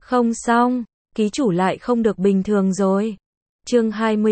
Không xong, ký chủ lại không được bình thường rồi. Chương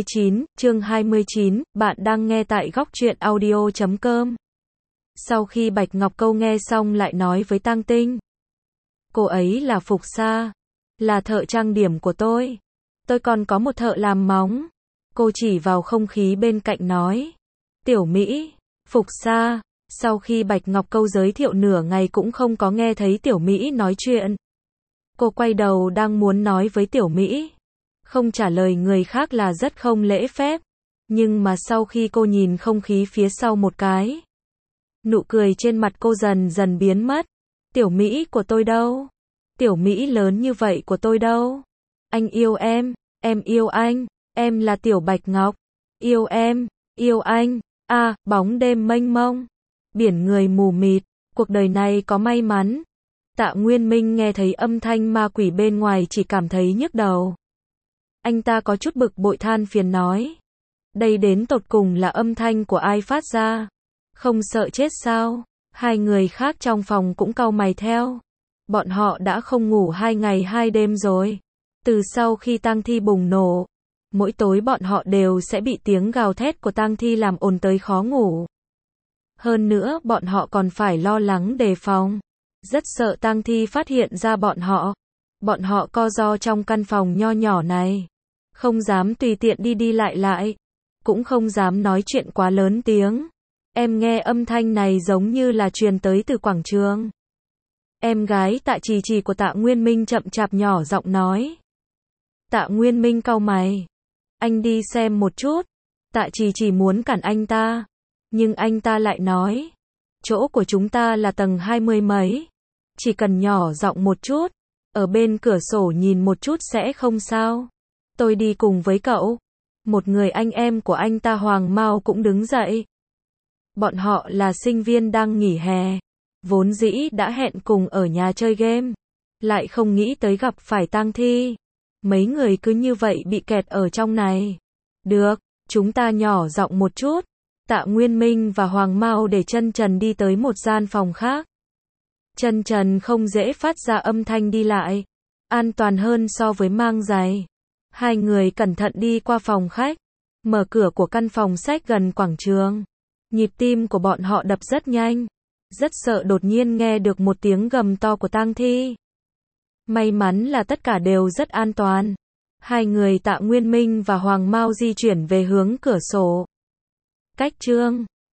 29, bạn đang nghe tại góc truyện audio.com. Sau khi Bạch Ngọc Câu nghe xong lại nói với Tang Tinh. Cô ấy là Phục Sa, là thợ trang điểm của tôi. Tôi còn có một thợ làm móng. Cô chỉ vào không khí bên cạnh nói. Tiểu Mỹ, Phục Sa. Sau khi Bạch Ngọc Câu giới thiệu nửa ngày cũng không có nghe thấy Tiểu Mỹ nói chuyện. Cô quay đầu đang muốn nói với Tiểu Mỹ. Không trả lời người khác là rất không lễ phép. Nhưng mà sau khi cô nhìn không khí phía sau một cái, nụ cười trên mặt cô dần dần biến mất. Tiểu Mỹ của tôi đâu? Tiểu Mỹ lớn như vậy của tôi đâu? Anh yêu em yêu anh, em là Tiểu Bạch Ngọc. Yêu em, yêu anh, bóng đêm mênh mông, biển người mù mịt, cuộc đời này có may mắn. Tạ Nguyên Minh nghe thấy âm thanh ma quỷ bên ngoài chỉ cảm thấy nhức đầu. Anh ta có chút bực bội than phiền nói. Đây đến tột cùng là âm thanh của ai phát ra? Không sợ chết sao? Hai người khác trong phòng cũng cau mày theo. Bọn họ đã không ngủ 2 ngày 2 đêm rồi. Từ sau khi tang thi bùng nổ, mỗi tối bọn họ đều sẽ bị tiếng gào thét của tang thi làm ồn tới khó ngủ. Hơn nữa bọn họ còn phải lo lắng đề phòng. Rất sợ tang thi phát hiện ra bọn họ. Bọn họ co ro trong căn phòng nho nhỏ này. Không dám tùy tiện đi lại. Cũng không dám nói chuyện quá lớn tiếng. Em nghe âm thanh này giống như là truyền tới từ quảng trường. Em gái Tạ Trì Trì của Tạ Nguyên Minh chậm chạp nhỏ giọng nói. Tạ Nguyên Minh cau mày. Anh đi xem một chút. Tạ Trì Trì muốn cản anh ta. Nhưng anh ta lại nói. Chỗ của chúng ta là tầng 20 mấy. Chỉ cần nhỏ giọng một chút. Ở bên cửa sổ nhìn một chút sẽ không sao. Tôi đi cùng với cậu. Một người anh em của anh ta Hoàng Mao cũng đứng dậy. Bọn họ là sinh viên đang nghỉ hè. Vốn dĩ đã hẹn cùng ở nhà chơi game. Lại không nghĩ tới gặp phải tang thi. Mấy người cứ như vậy bị kẹt ở trong này. Được, chúng ta nhỏ giọng một chút. Tạ Nguyên Minh và Hoàng Mao để Chân Trần đi tới một gian phòng khác. Chân Trần không dễ phát ra âm thanh đi lại. An toàn hơn so với mang giày. Hai người cẩn thận đi qua phòng khách. Mở cửa của căn phòng sách gần quảng trường. Nhịp tim của bọn họ đập rất nhanh. Rất sợ đột nhiên nghe được một tiếng gầm to của tang thi. May mắn là tất cả đều rất an toàn. Hai người Tạ Nguyên Minh và Hoàng Mao di chuyển về hướng cửa sổ. Cách chương